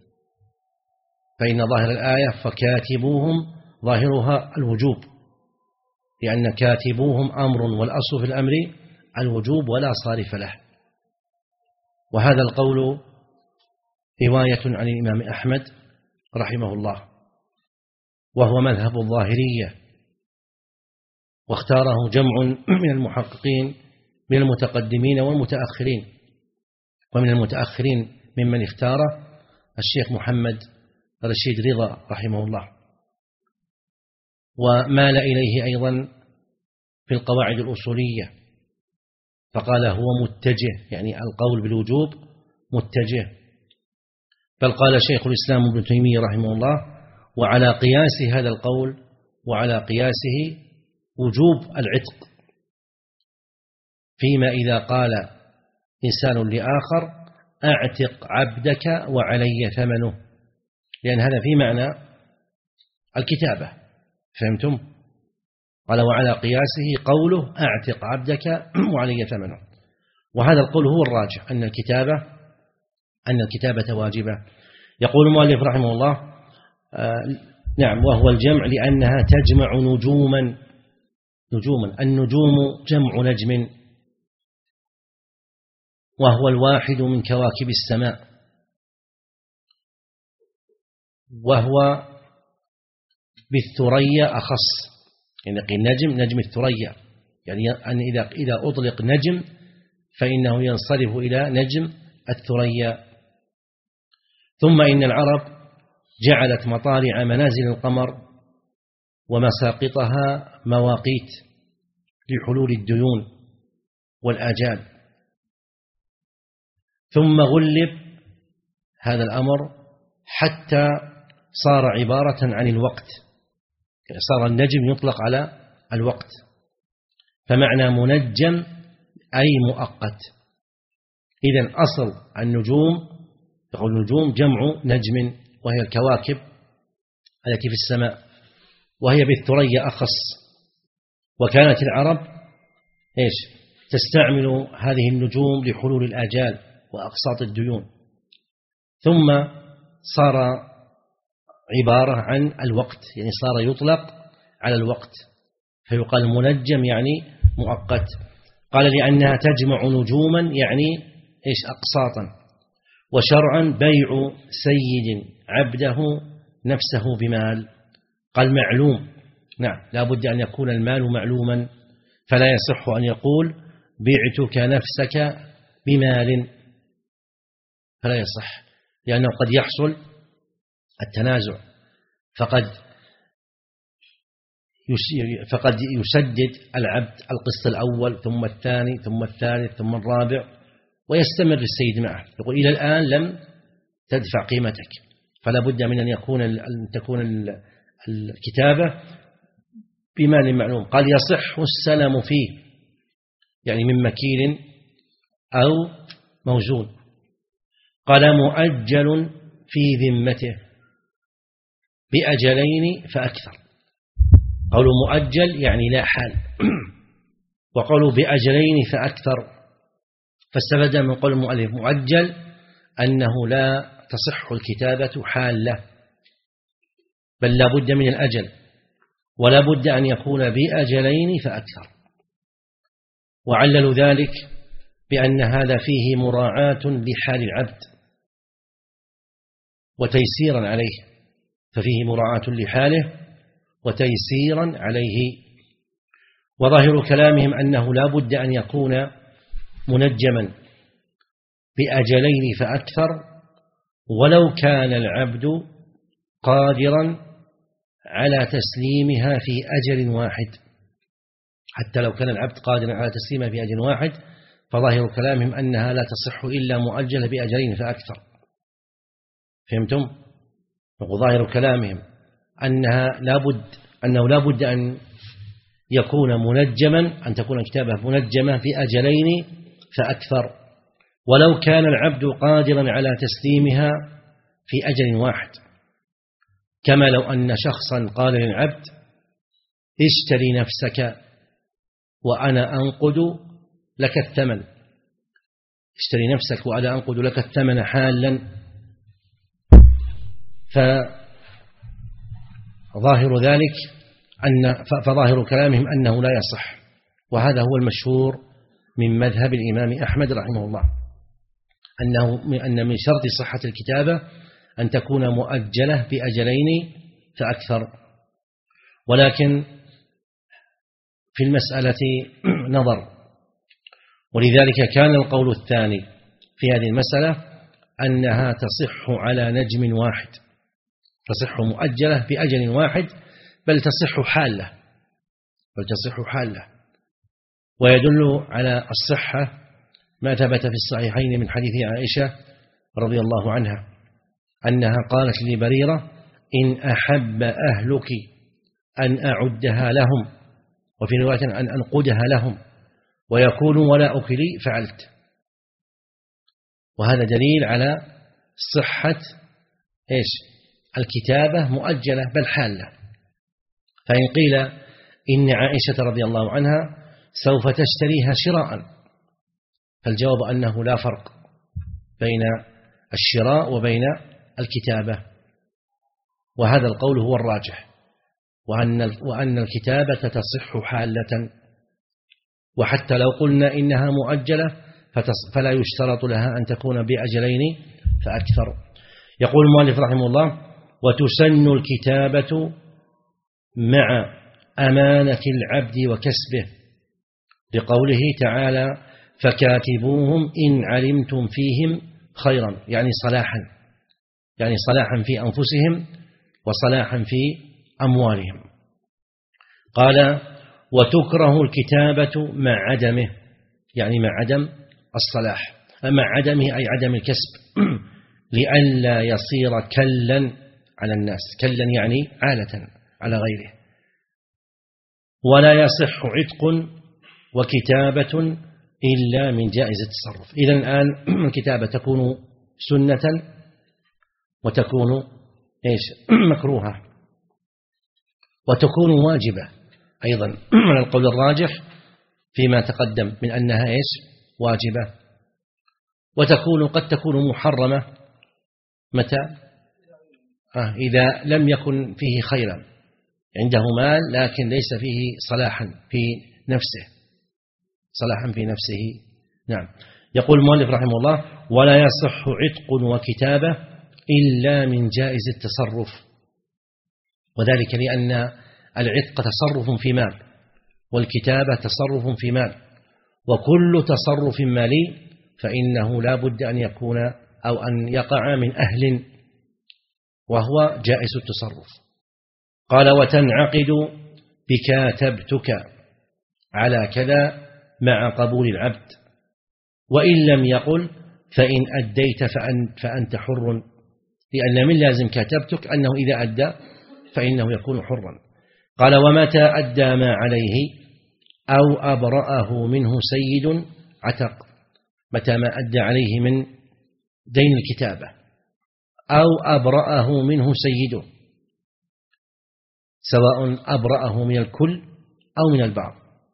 فإن ظاهر الآية فكاتبوهم ظاهرها الوجوب، لأن كاتبوهم أمر والأصل في الأمر الوجوب ولا صارف له. وهذا القول رواية عن الإمام أحمد رحمه الله، وهو مذهب الظاهرية، واختاره جمع من المحققين من المتقدمين والمتأخرين. ومن المتأخرين ممن اختاره الشيخ محمد رشيد رضا رحمه الله، ومال إليه أيضا في القواعد الأصولية، فقال هو متجه، يعني القول بالوجوب متجه. بل قال شيخ الإسلام ابن تيمية رحمه الله وعلى قياس هذا القول وعلى قياسه وجوب العتق، فيما إذا قال إنسان لآخر أعتق عبدك وعلي ثمنه، لأن هذا في معنى الكتابة، فهمتم؟ قال وعلى قياسه قوله أعتق عبدك وعلي ثمنه. وهذا القول هو الراجح أن الكتابة أن الكتابة واجبة. يقول المؤلف رحمه الله آه نعم وهو الجمع لأنها تجمع نجوما نجوما النجوم جمع نجم، وهو الواحد من كواكب السماء، وهو بالثريا أخص، يعني النجم نجم الثريا، يعني أن إذا إذا أطلق نجم فإنه ينصرف إلى نجم الثريا. ثم إن العرب جعلت مطالع منازل القمر ومساقطها مواقيت لحلول الديون والآجال، ثم غلب هذا الأمر حتى صار عبارة عن الوقت، صار النجم يطلق على الوقت، فمعنى منجم أي مؤقت. إذن أصل النجوم يقول النجوم جمع نجم، وهي الكواكب التي في السماء، وهي بالثريا أخص. وكانت العرب إيش تستعمل هذه النجوم لحلول الآجال وأقساط الديون، ثم صار عبارة عن الوقت، يعني صار يطلق على الوقت، فيقال منجم يعني مؤقت. قال لأنها تجمع نجوما يعني إيش أقساطا، وشرعا بيع سيد عبده نفسه بمال. قال معلوم، نعم لا بد أن يكون المال معلوما، فلا يصح أن يقول بعتك نفسك بمال، فلا يصح، لأنه قد يحصل التنازع، فقد فقد يسدد العبد القسط الأول ثم الثاني ثم الثالث ثم الرابع، ويستمر السيد معه، يقول إلى الآن لم تدفع قيمتك، فلا بد من أن يكون أن تكون الكتابة بمال معلوم. قال يصح السلم فيه، يعني من مكيل أو موزون. قال مؤجل في ذمته بأجلين فأكثر. قولوا مؤجل يعني لا حال، وقولوا بأجلين فأكثر، فاستفاد من قول المؤلف مؤجل أنه لا تصح الكتابة حالة، بل لا بد من الأجل، ولا بد أن يكون بأجلين فأكثر. وعللوا ذلك بأن هذا فيه مراعاة لحال العبد وتيسيرا عليه، ففيه مراعاة لحاله وتيسيرا عليه. وظاهر كلامهم أنه لا بد أن يكون منجما بأجلين فأكثر، ولو كان العبد قادرا على تسليمها في أجل واحد، حتى لو كان العبد قادرا على تسليمها في أجل واحد، فظاهر كلامهم أنها لا تصح إلا مؤجلة بأجلين فأكثر. فهمتم؟ وظاهر كلامهم أنها لابد أنه لا بد أن يكون منجما، أن تكون كتابة منجمة في أجلين فأكثر، ولو كان العبد قادرا على تسليمها في أجل واحد، كما لو أن شخصا قال للعبد اشتري نفسك وأنا أنقد لك الثمن، اشتري نفسك وأنا أنقد لك الثمن حالا، فظاهر ذلك أن فظاهر كلامهم أنه لا يصح، وهذا هو المشهور من مذهب الإمام أحمد رحمه الله، أنه أن من شرط صحة الكتابة أن تكون مؤجلة بأجلين فأكثر. ولكن في المسألة نظر، ولذلك كان القول الثاني في هذه المسألة أنها تصح على نجم واحد، تصح مؤجلة بأجل واحد، بل تصح حالة، بل تصح حالة. ويدل على الصحة ما ثبت في الصحيحين من حديث عائشة رضي الله عنها أنها قالت لبريرة إن أحب أهلك أن أعدها لهم، وفي رواية أن أنقدها لهم ويكونوا ولا أكلي فعلت. وهذا دليل على صحة إيش الكتابة مؤجلة بل حالة. فإن قيل إن عائشة رضي الله عنها سوف تشتريها شراء، فالجواب أنه لا فرق بين الشراء وبين الكتابة، وهذا القول هو الراجح، وأن وأن الكتابة تصح حالة. وحتى لو قلنا إنها مؤجلة فلا يشترط لها أن تكون بأجلين فأكثر. يقول المؤلف رحمه الله وتسن الكتابة مع أمانة العبد وكسبه، لقوله تعالى فكاتبوهم إن علمتم فيهم خيرا، يعني صلاحا، يعني صلاحا في أنفسهم وصلاحا في أموالهم. قال وتكره الكتابة مع عدمه، يعني مع عدم الصلاح، مع عدمه أي عدم الكسب، لئلا يصير كلا على الناس، كلا يعني عالة على غيره. ولا يصح عتق وكتابة إلا من جائز التصرف. إذن الآن الكتابة تكون سنة وتكون إيش مكروهة وتكون واجبة أيضا من القول الراجح فيما تقدم من أنها إيش واجبة، وتكون قد تكون محرمة متى آه إذا لم يكن فيه خيرا، عنده مال لكن ليس فيه صلاحا في نفسه، صلاحا في نفسه. نعم. يقول المؤلف رحمه الله: ولا يصح عتق وكتابة إلا من جائز التصرف، وذلك لأن العتق تصرف في مال، والكتابة تصرف في مال، وكل تصرف مالي فإنه لا بد أن يكون أو أن يقع من أهل، وهو جائز التصرف. قال: وتنعقد بكاتبتك على كذا مع قبول العبد، وإن لم يقل فإن أديت فأنت, فأنت حر، لأن من لازم كاتبتك أنه إذا أدى فإنه يكون حرا. قال: ومتى أدى ما عليه أو أبرأه منه سيد عتق، متى ما أدى عليه من دين الكتابة أو أبرأه منه سيده، سواء أبرأه من الكل أو من البعض.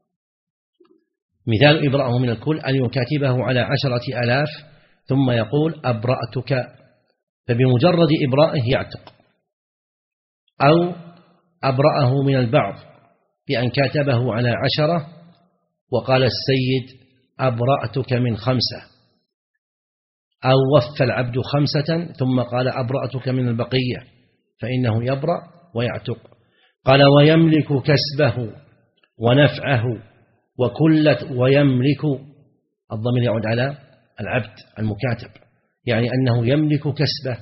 مثال إبرأه من الكل أن يكاتبه على عشرة آلاف ثم يقول أبرأتك، فبمجرد إبرائه يعتق. أو أبرأه من البعض بأن كاتبه على عشرة وقال السيد أبرأتك من خمسة، أو وفى العبد خمسة ثم قال أبرأتك من البقية، فإنه يبرأ ويعتق. قال: ويملك كسبه ونفعه وكل ويملك، الضمير يعود على العبد المكاتب، يعني أنه يملك كسبه،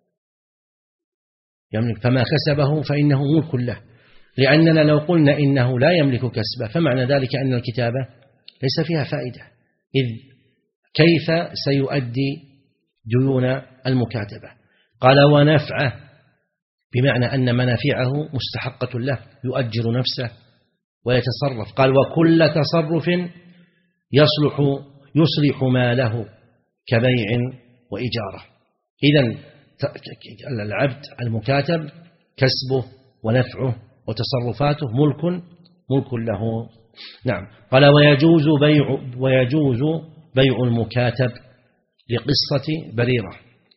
يملك فما كسبه فإنه ملك له، لأننا لو قلنا إنه لا يملك كسبه فمعنى ذلك أن الكتابة ليس فيها فائدة، إذ كيف سيؤدي ديون المكاتبة. قال: ونفعه، بمعنى أن منافعه مستحقة له، يؤجر نفسه ويتصرف. قال: وكل تصرف يصلح يصلح ماله كبيع وإجارة. إذن العبد المكاتب كسبه ونفعه وتصرفاته ملك ملك له. نعم. قال: ويجوز بيع ويجوز بيع المكاتب لقصة بريرة،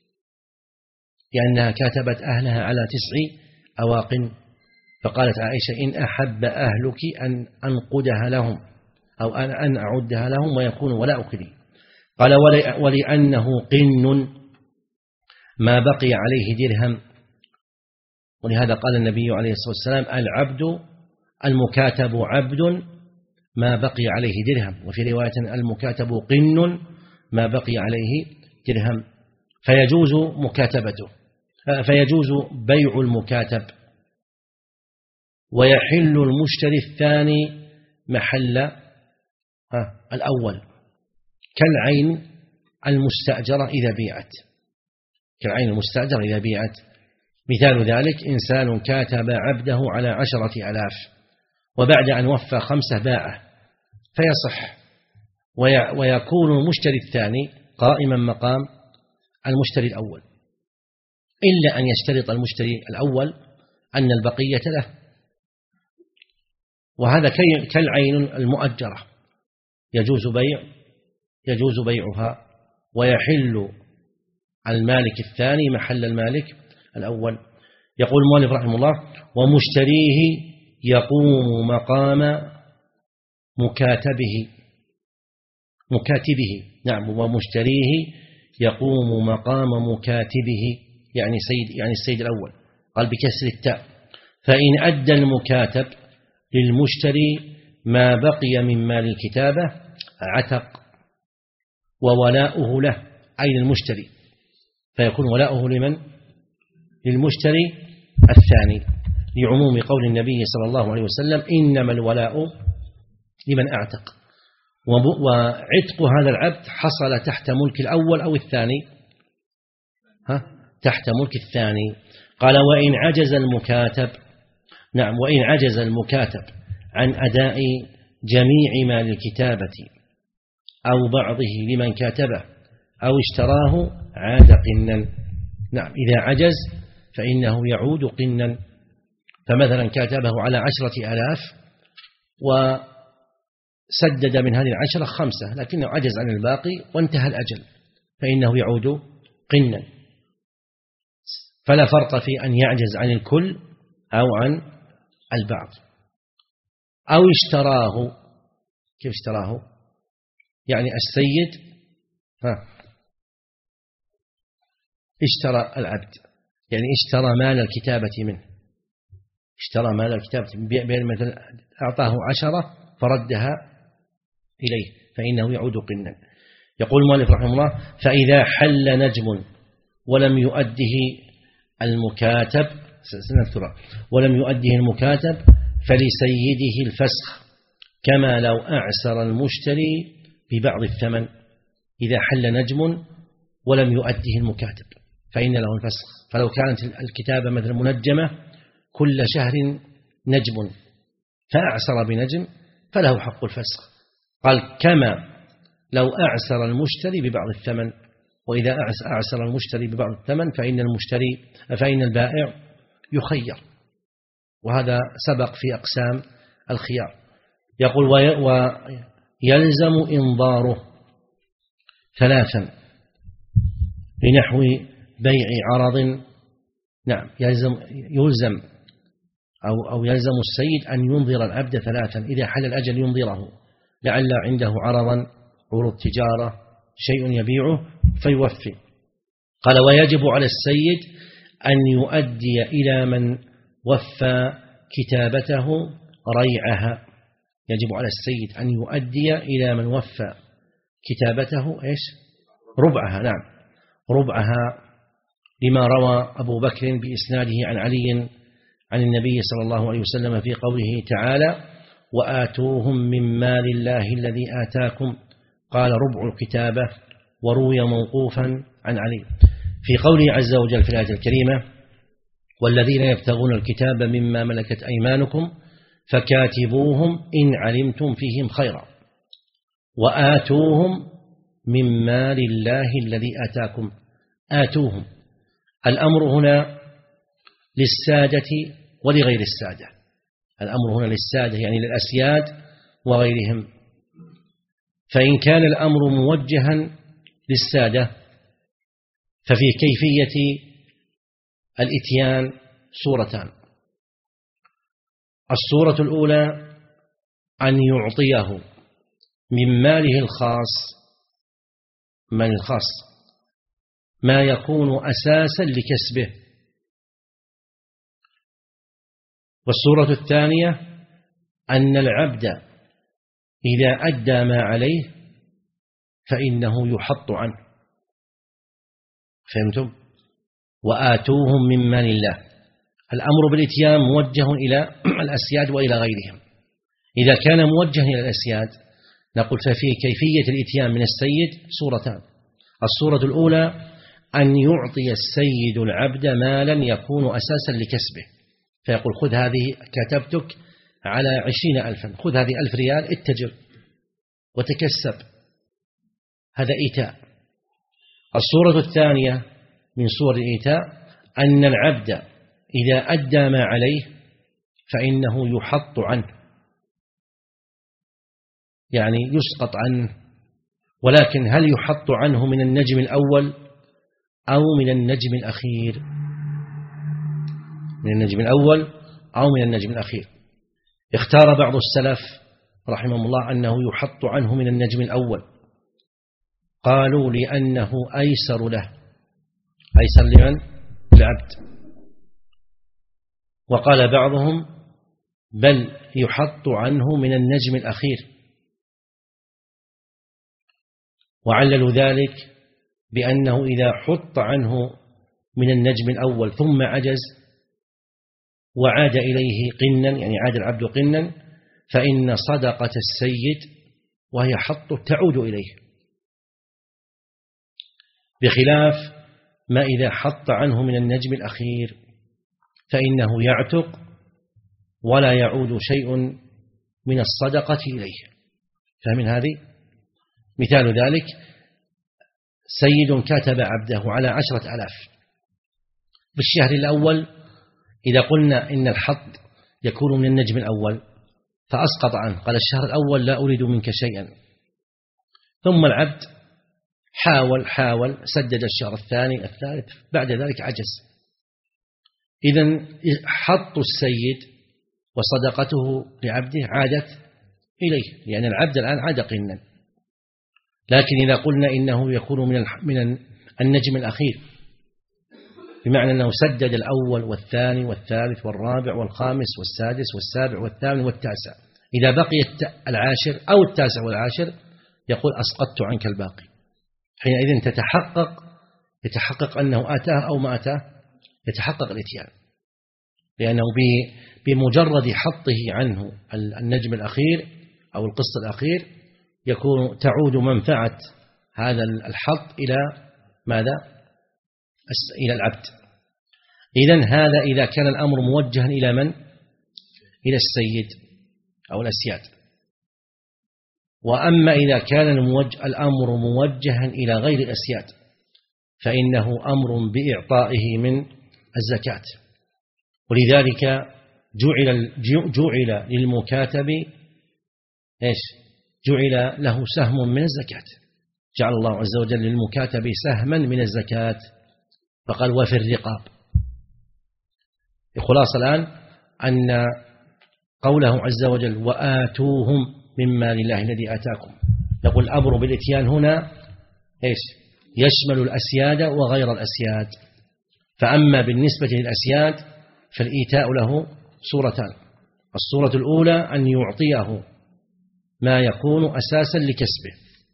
لأنها كاتبت أهلها على تسع أواق، فقالت عائشة: إن أحب أهلك أن أنقدها لهم أو أن أعدها لهم ويكون ولاؤك لي. قال: ولأنه قن ما بقي عليه درهم، ولهذا قال النبي عليه الصلاة والسلام: العبد المكاتب عبد ما بقي عليه درهم، وفي رواية المكاتب قن ما بقي عليه درهم، فيجوز مكاتبته، فيجوز بيع المكاتب، ويحل المشتري الثاني محل الأول، كالعين المستأجرة إذا بيعت، كالعين المستأجرة إذا بيعت. مثال ذلك: إنسان كاتب عبده على عشرة ألاف وبعد أن وفى خمسة باعه، فيصح، ويكون المشتري الثاني قائما مقام المشتري الأول، إلا أن يشترط المشتري الأول أن البقية له، وهذا كالعين المؤجرة، يجوز بيع يجوز بيعها، ويحل المالك الثاني محل المالك الأول. يقول المؤلف رحمه الله: ومشتريه يقوم مقام مكاتبه مكاتبه نعم ومشتريه يقوم مقام مكاتبه، يعني سيد يعني السيد الأول. قال بكسر التاء: فإن أدى المكاتب للمشتري ما بقي من مال الكتابة عتق، وولاؤه له أي للمشتري، فيكون ولاؤه لمن؟ للمشتري الثاني، لعموم قول النبي صلى الله عليه وسلم: إنما الولاء لمن أعتق. وعتق هذا العبد حصل تحت ملك الأول أو الثاني؟ ها؟ تحت ملك الثاني. قال: وإن عجز المكاتب نعم وإن عجز المكاتب عن أداء جميع مال الكتابة أو بعضه لمن كاتبه أو اشتراه عاد قنا. نعم، إذا عجز فإنه يعود قنا. فمثلا كاتبه على عشرة آلاف وسدد من هذه العشرة خمسة، لكنه عجز عن الباقي وانتهى الأجل، فإنه يعود قنا. فلا فرق في أن يعجز عن الكل أو عن البعض. أو اشتراه، كيف اشتراه؟ يعني السيد ها اشترى العبد، يعني اشترى مال الكتابة منه، اشترى مال الكتابة بين مثل أعطاه عشرة فردها إليه فإنه يعود قنا. يقول المؤلف رحمه الله: فإذا حل نجم ولم يؤده المكاتب سنذكر ولم يؤده المكاتب فلسيده الفسخ كما لو أعسر المشتري ببعض الثمن. إذا حل نجم ولم يؤده المكاتب فإن له الفسخ. فلو كانت الكتابة مثل منجمة كل شهر نجم فأعسر بنجم فله حق الفسخ. قال كما لو أعسر المشتري ببعض الثمن، وإذا أعسر المشتري ببعض الثمن فإن المشتري فإن البائع يخير، وهذا سبق في أقسام الخيار. يقول ويلزم إنظاره ثلاثا لنحو بيع عرض. نعم يلزم يلزم أو أو يلزم السيد أن ينظر العبد ثلاثا إذا حل الأجل ينظره لعل عنده عرضا عروض تجارة شيء يبيعه فيوفي. قال ويجب على السيد أن يؤدي إلى من وفى كتابته ريعها. يجب على السيد أن يؤدي إلى من وفى كتابته إيش؟ ربعها. نعم ربعها، لما روى أبو بكر بإسناده عن علي عن النبي صلى الله عليه وسلم في قوله تعالى وآتوهم من مال الله الذي آتاكم، قال ربع الكتابة، وروي موقوفا عن علي. في قوله عز وجل في الآية الكريمة والذين يبتغون الكتاب مما ملكت أيمانكم فكاتبوهم إن علمتم فيهم خيرا وآتوهم من مال الله الذي آتاكم. آتوهم الأمر هنا للسادة ولغير السادة. الأمر هنا للسادة يعني للأسياد وغيرهم. فإن كان الأمر موجها للسادة ففي كيفية الإتيان صورتان. الصورة الأولى أن يعطيه من ماله الخاص من الخاص ما يكون أساسا لكسبه. والصورة الثانية أن العبد إذا أدى ما عليه فإنه يحط عنه. فهمتم؟ وآتوهم من مال الله. الأمر بالإتيان موجه إلى الأسياد وإلى غيرهم. إذا كان موجه إلى الأسياد نقول ففي كيفية الإتيان من السيد صورتان. الصورة الأولى أن يعطي السيد العبد مالا يكون أساسا لكسبه، فيقول خذ هذه كتبتك على عشرين ألفا، خذ هذه ألف ريال اتجر وتكسب، هذا إيتاء. الصورة الثانية من صور الإيتاء أن العبد إذا أدى ما عليه فإنه يحط عنه، يعني يسقط عنه. ولكن هل يحط عنه من النجم الأول أو من النجم الأخير؟ من النجم الأول أو من النجم الأخير. اختار بعض السلف رحمه الله أنه يحط عنه من النجم الأول، قالوا لأنه أيسر له، أيسر لمن؟ العبد. وقال بعضهم بل يحط عنه من النجم الأخير، وعللوا ذلك بأنه إذا حط عنه من النجم الأول ثم عجز وعاد إليه قنا، يعني عاد العبد قنا، فإن صدقة السيد وهي حطه تعود إليه، بخلاف ما إذا حط عنه من النجم الأخير فإنه يعتق ولا يعود شيء من الصدقة إليه. فمن هذه مثال ذلك سيد كاتب عبده على عشرة ألاف بالشهر الأول، إذا قلنا إن الحط يكون من النجم الأول فأسقط عنه، قال الشهر الأول لا أريد منك شيئا، ثم العبد حاول حاول سدد الشهر الثاني الثالث، بعد ذلك عجز. إذن حط السيد وصدقته لعبده عادت إليه، لأن العبد الآن عاد قنا. لكن إذا قلنا إنه يكون من من النجم الأخير، بمعنى أنه سدد الأول والثاني والثالث والرابع والخامس والسادس والسابع والثامن والتاسع، إذا بقي العاشر أو التاسع والعاشر يقول أسقطت عنك الباقي. حينئذ تتحقق يتحقق أنه أتاه أو ما أتاه، يتحقق الإتيان، لأنه بمجرد حطه عنه النجم الأخير أو القسط الأخير يكون تعود منفعة هذا الحط إلى ماذا؟ إلى العبد. إذن هذا إذا كان الأمر موجها إلى من؟ إلى السيد أو الأسياد. وأما إذا كان الأمر موجها إلى غير الأسياد فإنه أمر بإعطائه من الزكاة. ولذلك جعل جعل للمكاتب إيش؟ جعل له سهم من الزكاة، جعل الله عز وجل للمكاتب سهما من الزكاة، فقال وفي الرقاب. الخلاصة الآن أن قوله عز وجل وآتوهم من مال الله الذي آتاكم، يقول الأمر بالإتيان هنا إيش؟ يشمل الأسياد وغير الأسياد. فأما بالنسبة للأسياد فالإيتاء له صورتان: الصورة الأولى أن يعطيه ما يكون أساسا لكسبه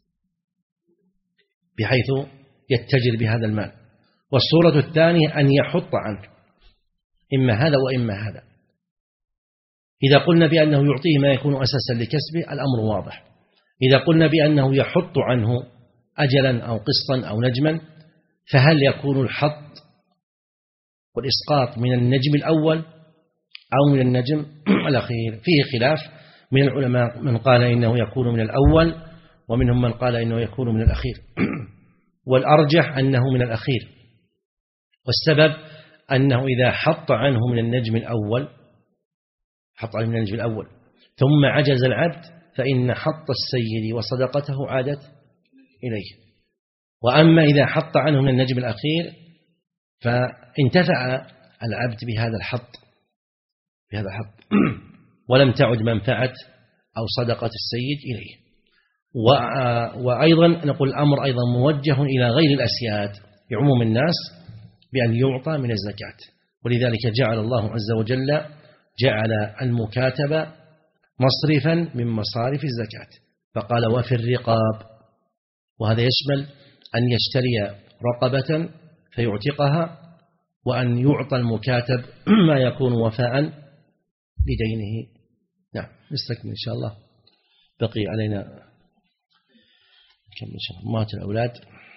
بحيث يتجر بهذا المال، والصورة الثانية أن يحط عنه إما هذا وإما هذا. إذا قلنا بأنه يعطيه ما يكون أساسا لكسبه الأمر واضح. إذا قلنا بأنه يحط عنه أجلا أو قسطا أو نجما، فهل يكون الحط والإسقاط من النجم الأول أو من النجم الأخير؟ فيه خلاف من العلماء، من قال إنه يكون من الأول ومنهم من قال إنه يكون من الأخير، والأرجح أنه من الأخير. والسبب أنه إذا حط عنه من النجم الأول حط عنه من النجم الأول ثم عجز العبد فإن حط السيد وصدقته عادت إليه. وأما إذا حط عنه من النجم الأخير فانتفع العبد بهذا الحط بهذا الحط ولم تعد منفعة أو صدقة السيد إليه. وأيضا نقول الأمر أيضا موجه إلى غير الأسياد بعموم الناس بأن يعطى من الزكاة. ولذلك جعل الله عز وجل جعل المكاتب مصرفا من مصارف الزكاة، فقال وفي الرقاب، وهذا يشمل أن يشتري رقبة فيعتقها، وأن يعطى المكاتب ما يكون وفاء لدينه. نعم، نستكمل إن شاء الله. بقي علينا كم إن شاء الله مات الأولاد،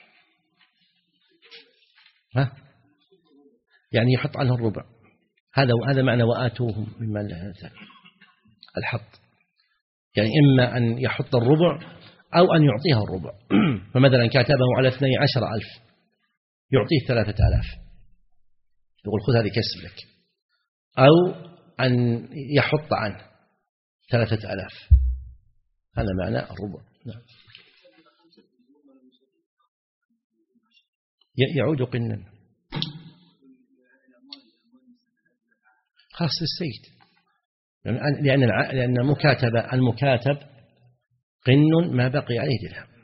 ها يعني يحط عنه الربع. هذا هذا معنى وآتوهم مما لا الحط، يعني إما أن يحط الربع أو أن يعطيها الربع. فمثلا كاتبه على اثني عشر ألف يعطيه ثلاثة آلاف، يقول خذ هذه كسب لك، أو أن يحط عنه ثلاثة آلاف، هذا معنى الربع. نعم. يعود قنا خاص للسيد، لأن لأن المكاتب المكاتب قن ما بقي عليه درهم،